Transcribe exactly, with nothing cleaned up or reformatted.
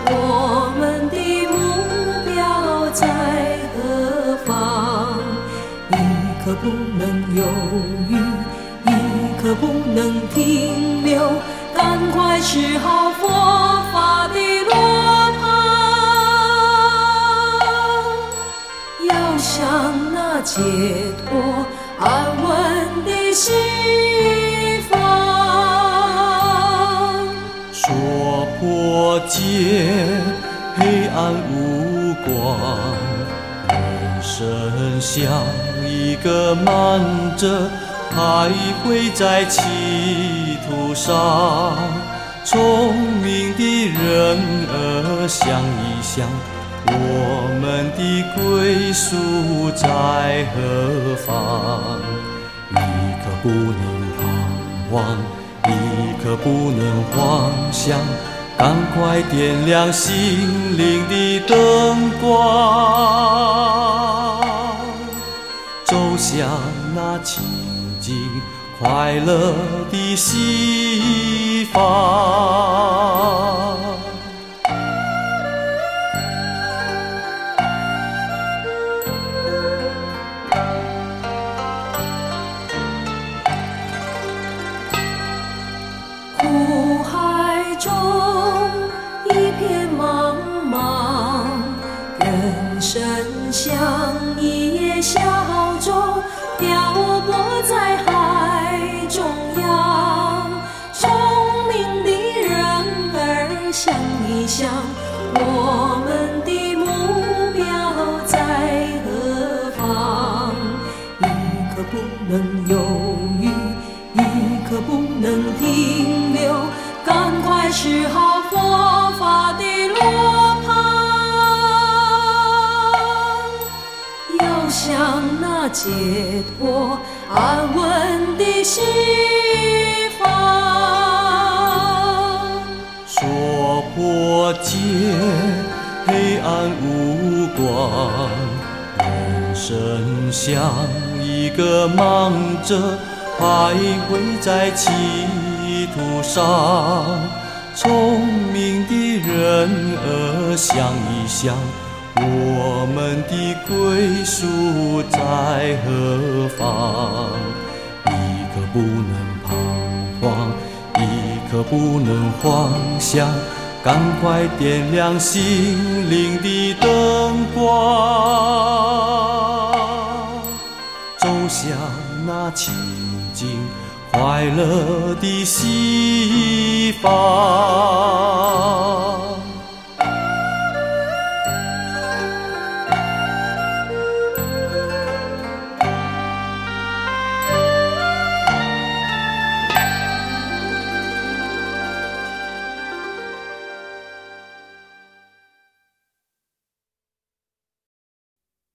我们的目标在何方？一刻不能犹豫，一刻不能停留，赶快吃好佛法的罗盘，要向那解脱安稳的西方。 说破戒，黑暗无光，人生像一个慢者，徘徊在歧途上。聪明的人儿想一想，我们的归宿在何方？一刻不能彷徨，一刻不能幻想，赶快点亮心灵的灯光，走向那清净快乐的西方。 苦海中一片茫茫，人生像一叶小舟，漂泊在海中央。聪明的人儿想一想，我们的目标在何方？一刻不能犹豫，一刻不能停留，赶快吃好佛法的罗盘，要向那解脱安稳的西方。 说破戒，黑暗无光，人生像一个盲者，徘徊在歧途上。聪明的人儿想一想，我们的归宿在何方？一刻不能彷徨，一刻不能幻想，赶快点亮心灵的灯光，走向那清净快乐的西方。